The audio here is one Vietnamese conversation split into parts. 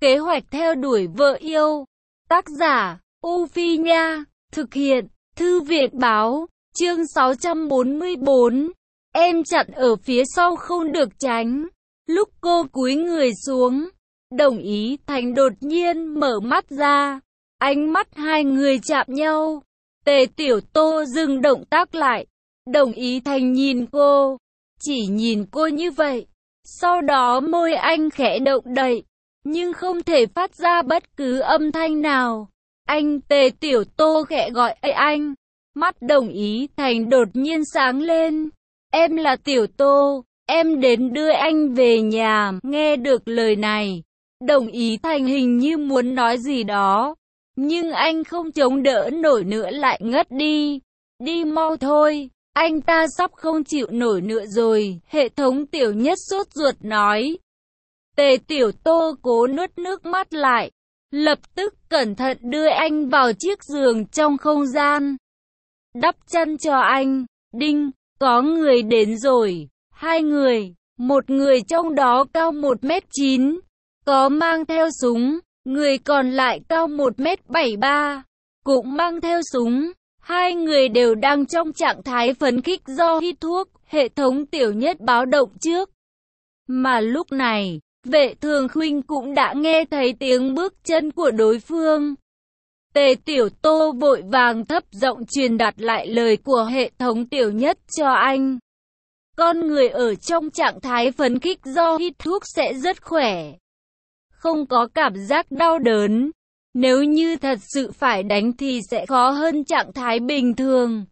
Kế hoạch theo đuổi vợ yêu. Tác giả, U Phi Nha. Thực hiện, Thư viện Báo. Chương 644. Em chặn ở phía sau không được tránh. Lúc cô cúi người xuống, Đồng Ý Thành đột nhiên mở mắt ra. Ánh mắt hai người chạm nhau. Tề Tiểu Tô dừng động tác lại. Đồng Ý Thành nhìn cô, chỉ nhìn cô như vậy. Sau đó môi anh khẽ động đậy, nhưng không thể phát ra bất cứ âm thanh nào. Anh Tề Tiểu Tô khẽ gọi anh. Mắt Đồng Ý Thành đột nhiên sáng lên. Em là Tiểu Tô, em đến đưa anh về nhà. Nghe được lời này, Đồng Ý Thành hình như muốn nói gì đó, nhưng anh không chống đỡ nổi nữa lại ngất đi. Đi mau thôi, anh ta sắp không chịu nổi nữa rồi. Hệ thống Tiểu Nhất sốt ruột nói. Tề Tiểu Tô cố nuốt nước mắt lại, lập tức cẩn thận đưa anh vào chiếc giường trong không gian, đắp chăn cho anh. Đinh, có người đến rồi. Hai người, một người trong đó cao 1m9, có mang theo súng, người còn lại cao 1m73, cũng mang theo súng. Hai người đều đang trong trạng thái phấn khích do hít thuốc. Hệ thống Tiểu Nhất báo động trước. Mà lúc này, Vệ Thường Khuynh cũng đã nghe thấy tiếng bước chân của đối phương. Tề Tiểu Tô vội vàng thấp giọng truyền đạt lại lời của hệ thống Tiểu Nhất cho anh. Con người ở trong trạng thái phấn khích do hít thuốc sẽ rất khỏe, không có cảm giác đau đớn. Nếu như thật sự phải đánh thì sẽ khó hơn trạng thái bình thường.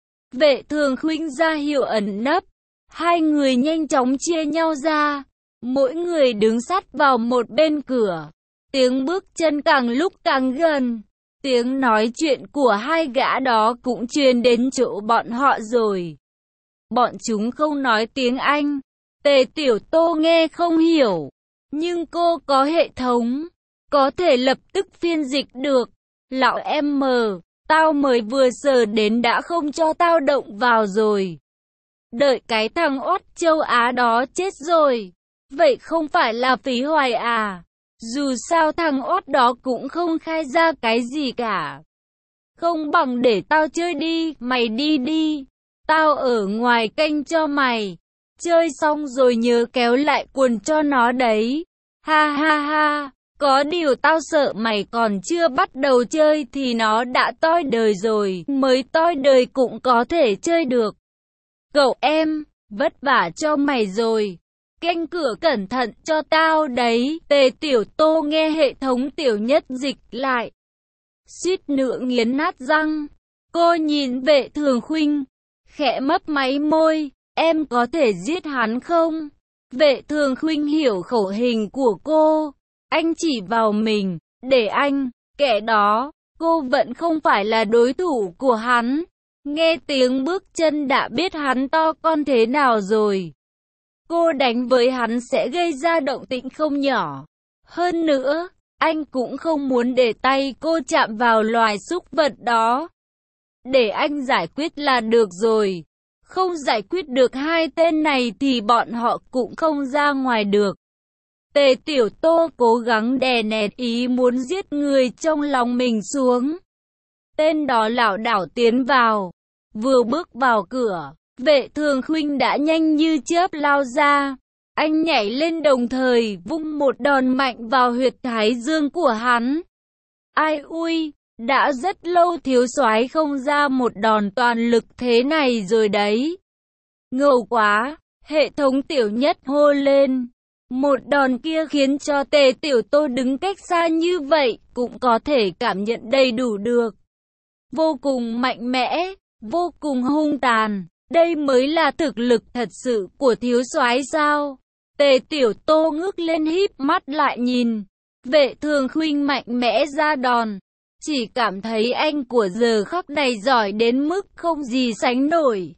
Vệ Thường Khuynh ra hiệu ẩn nấp. Hai người nhanh chóng chia nhau ra, mỗi người đứng sát vào một bên cửa. Tiếng bước chân càng lúc càng gần. Tiếng nói chuyện của hai gã đó cũng truyền đến chỗ bọn họ rồi. Bọn chúng không nói tiếng Anh. Tề Tiểu Tô nghe không hiểu, nhưng cô có hệ thống, có thể lập tức phiên dịch được. Lão em mờ, tao mới vừa sờ đến đã không cho tao động vào rồi. Đợi cái thằng oát châu Á đó chết rồi, vậy không phải là phí hoài à? Dù sao thằng oát đó cũng không khai ra cái gì cả. Không bằng để tao chơi đi, mày đi đi. Tao ở ngoài canh cho mày. Chơi xong rồi nhớ kéo lại quần cho nó đấy. Ha ha ha. Có điều tao sợ mày còn chưa bắt đầu chơi thì nó đã toi đời rồi. Mới toi đời cũng có thể chơi được. Cậu em, vất vả cho mày rồi. Canh cửa cẩn thận cho tao đấy. Tề Tiểu Tô nghe hệ thống Tiểu Nhất dịch lại, suýt nữa nghiến nát răng. Cô nhìn Vệ Thường Khuynh, khẽ mấp máy môi. Em có thể giết hắn không? Vệ Thường Khuynh hiểu khẩu hình của cô. Anh chỉ vào mình, để anh, kẻ đó. Cô vẫn không phải là đối thủ của hắn. Nghe tiếng bước chân đã biết hắn to con thế nào rồi. Cô đánh với hắn sẽ gây ra động tĩnh không nhỏ. Hơn nữa, anh cũng không muốn để tay cô chạm vào loài súc vật đó. Để anh giải quyết là được rồi. Không giải quyết được hai tên này thì bọn họ cũng không ra ngoài được. Tề Tiểu Tô cố gắng đè nén ý muốn giết người trong lòng mình xuống. Tên đó lảo đảo tiến vào. Vừa bước vào cửa, Vệ Thường Khuynh đã nhanh như chớp lao ra. Anh nhảy lên đồng thời vung một đòn mạnh vào huyệt thái dương của hắn. Ai ui, đã rất lâu thiếu soái không ra một đòn toàn lực thế này rồi đấy. Ngầu quá, hệ thống Tiểu Nhất hô lên. Một đòn kia khiến cho Tề Tiểu Tô đứng cách xa như vậy cũng có thể cảm nhận đầy đủ được. Vô cùng mạnh mẽ, vô cùng hung tàn. Đây mới là thực lực thật sự của thiếu soái sao? Tề Tiểu Tô ngước lên híp mắt lại nhìn. Vệ Thường Khuynh mạnh mẽ ra đòn. Chỉ cảm thấy anh của giờ khắc này giỏi đến mức không gì sánh nổi.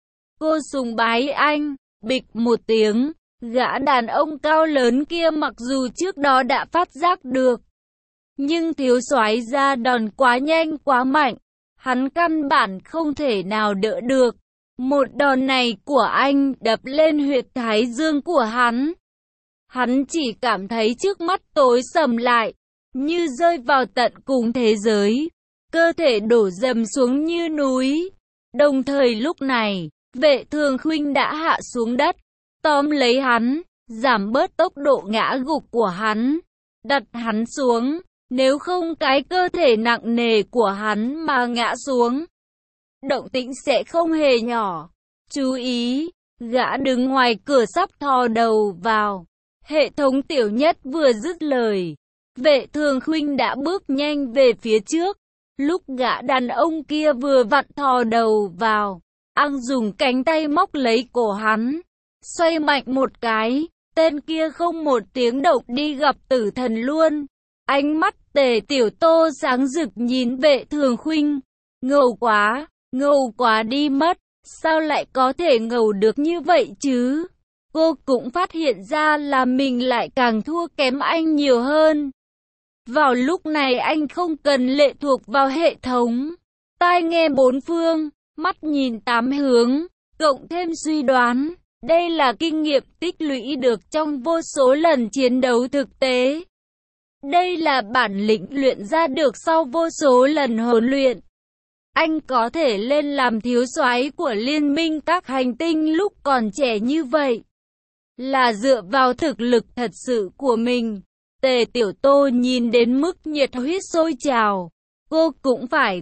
Cô sùng bái anh. Bịch một tiếng, gã đàn ông cao lớn kia mặc dù trước đó đã phát giác được, nhưng thiếu soái ra đòn quá nhanh quá mạnh, hắn căn bản không thể nào đỡ được. Một đòn này của anh đập lên huyệt thái dương của hắn. Hắn chỉ cảm thấy trước mắt tối sầm lại, như rơi vào tận cùng thế giới. Cơ thể đổ dầm xuống như núi. Đồng thời lúc này, Vệ Thường Khuynh đã hạ xuống đất, tóm lấy hắn, giảm bớt tốc độ ngã gục của hắn, đặt hắn xuống, nếu không cái cơ thể nặng nề của hắn mà ngã xuống, động tĩnh sẽ không hề nhỏ. Chú ý, gã đứng ngoài cửa sắp thò đầu vào. Hệ thống Tiểu Nhất vừa dứt lời, Vệ Thường Khuynh đã bước nhanh về phía trước. Lúc gã đàn ông kia vừa vặn thò đầu vào, Ang dùng cánh tay móc lấy cổ hắn, xoay mạnh một cái, tên kia không một tiếng động đi gặp Tử Thần luôn. Ánh mắt Tề Tiểu Tô sáng rực nhìn Vệ Thường Khuynh, ngầu quá đi mất, sao lại có thể ngầu được như vậy chứ? Cô cũng phát hiện ra là mình lại càng thua kém anh nhiều hơn. Vào lúc này anh không cần lệ thuộc vào hệ thống, tai nghe bốn phương, mắt nhìn tám hướng, cộng thêm suy đoán. Đây là kinh nghiệm tích lũy được trong vô số lần chiến đấu thực tế. Đây là bản lĩnh luyện ra được sau vô số lần huấn luyện. Anh có thể lên làm thiếu soái của Liên minh các hành tinh lúc còn trẻ như vậy, là dựa vào thực lực thật sự của mình. Tề Tiểu Tô nhìn đến mức nhiệt huyết sôi trào. Cô cũng phải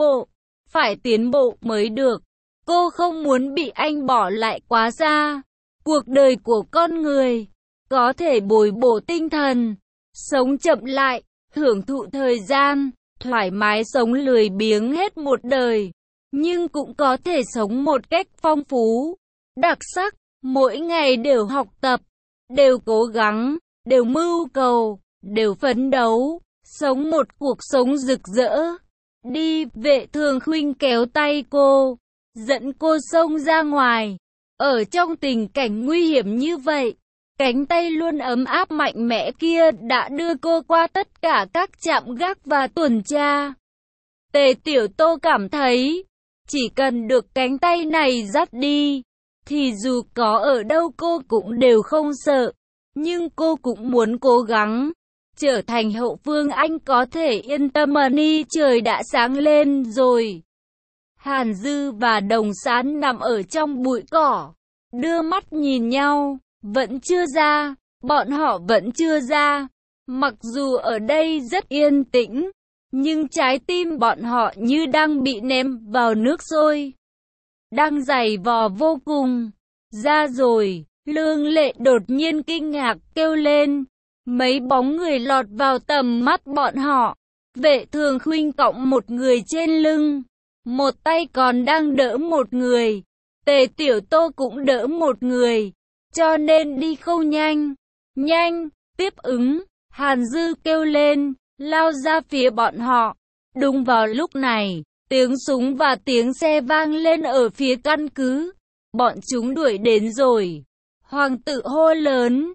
tiến bộ mới được. Cô không muốn bị anh bỏ lại quá xa. Cuộc đời của con người có thể bồi bổ tinh thần, sống chậm lại, hưởng thụ thời gian, thoải mái sống lười biếng hết một đời, nhưng cũng có thể sống một cách phong phú, đặc sắc, mỗi ngày đều học tập, đều cố gắng, đều mưu cầu, đều phấn đấu, sống một cuộc sống rực rỡ. Đi, Vệ Thường Khuynh kéo tay cô, dẫn cô xông ra ngoài. Ở trong tình cảnh nguy hiểm như vậy, cánh tay luôn ấm áp mạnh mẽ kia đã đưa cô qua tất cả các trạm gác và tuần tra. Tề Tiểu Tô cảm thấy, chỉ cần được cánh tay này dắt đi, thì dù có ở đâu cô cũng đều không sợ. Nhưng cô cũng muốn cố gắng trở thành hậu phương, anh có thể yên tâm. Ni trời đã sáng lên rồi. Hàn Dư và Đồng Sán nằm ở trong bụi cỏ, đưa mắt nhìn nhau, vẫn chưa ra, bọn họ vẫn chưa ra. Mặc dù ở đây rất yên tĩnh, nhưng trái tim bọn họ như đang bị ném vào nước sôi, đang giày vò vô cùng. Ra rồi, Lương Lệ đột nhiên kinh ngạc kêu lên. Mấy bóng người lọt vào tầm mắt bọn họ. Vệ Thường Khuynh cõng một người trên lưng, một tay còn đang đỡ một người. Tề Tiểu Tô cũng đỡ một người, cho nên đi không nhanh. Nhanh, tiếp ứng, Hàn Dư kêu lên, lao ra phía bọn họ. Đúng vào lúc này, tiếng súng và tiếng xe vang lên ở phía căn cứ. Bọn chúng đuổi đến rồi. Hoàng tử hô lớn,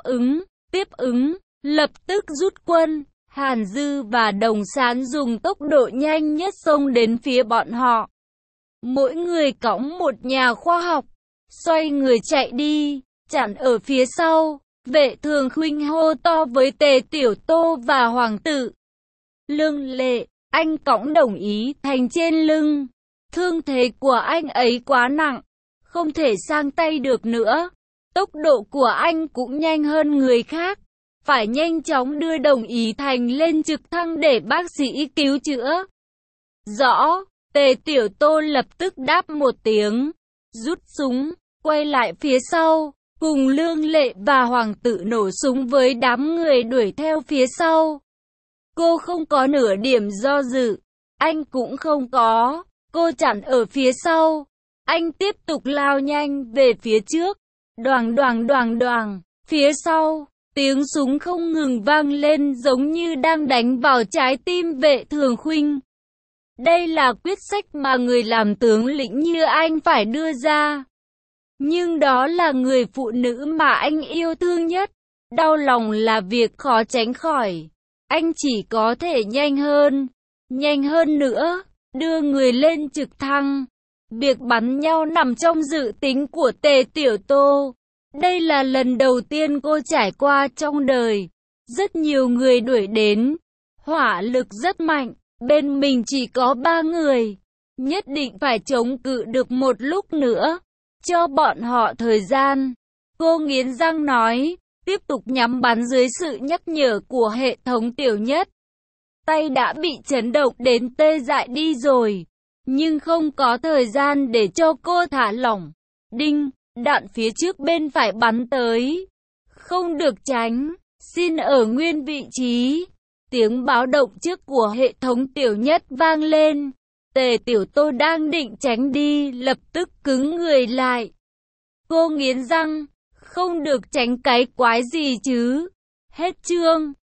tiếp ứng, lập tức rút quân. Hàn Dư và Đồng Sán dùng tốc độ nhanh nhất xông đến phía bọn họ. Mỗi người cõng một nhà khoa học, xoay người chạy đi, chặn ở phía sau. Vệ Thường Khuynh hô to với Tề Tiểu Tô và Hoàng tử. Lương Lệ, anh cõng Đồng Ý Thành trên lưng. Thương thế của anh ấy quá nặng, không thể sang tay được nữa. Tốc độ của anh cũng nhanh hơn người khác. Phải nhanh chóng đưa Đồng Ý Thành lên trực thăng để bác sĩ cứu chữa. Rõ, Tề Tiểu Tô lập tức đáp một tiếng, rút súng, quay lại phía sau, cùng Lương Lệ và Hoàng tử nổ súng với đám người đuổi theo phía sau. Cô không có nửa điểm do dự, anh cũng không có, cô chặn ở phía sau. Anh tiếp tục lao nhanh về phía trước, đoàng, phía sau. Tiếng súng không ngừng vang lên giống như đang đánh vào trái tim Vệ Thường Khuynh. Đây là quyết sách mà người làm tướng lĩnh như anh phải đưa ra. Nhưng đó là người phụ nữ mà anh yêu thương nhất. Đau lòng là việc khó tránh khỏi. Anh chỉ có thể nhanh hơn nữa, đưa người lên trực thăng. Việc bắn nhau nằm trong dự tính của Tề Tiểu Tô. Đây là lần đầu tiên cô trải qua trong đời. Rất nhiều người đuổi đến. Hỏa lực rất mạnh. Bên mình chỉ có 3 người. Nhất định phải chống cự được một lúc nữa. Cho bọn họ thời gian. Cô nghiến răng nói. Tiếp tục nhắm bắn dưới sự nhắc nhở của hệ thống Tiểu Nhất. Tay đã bị chấn động đến tê dại đi rồi. Nhưng không có thời gian để cho cô thả lỏng. Đinh, đạn phía trước bên phải bắn tới. Không được tránh. Xin ở nguyên vị trí. Tiếng báo động trước của hệ thống Tiểu Nhất vang lên. Tề Tiểu Tô đang định tránh đi, lập tức cứng người lại. Cô nghiến răng. Không được tránh cái quái gì chứ. Hết chương.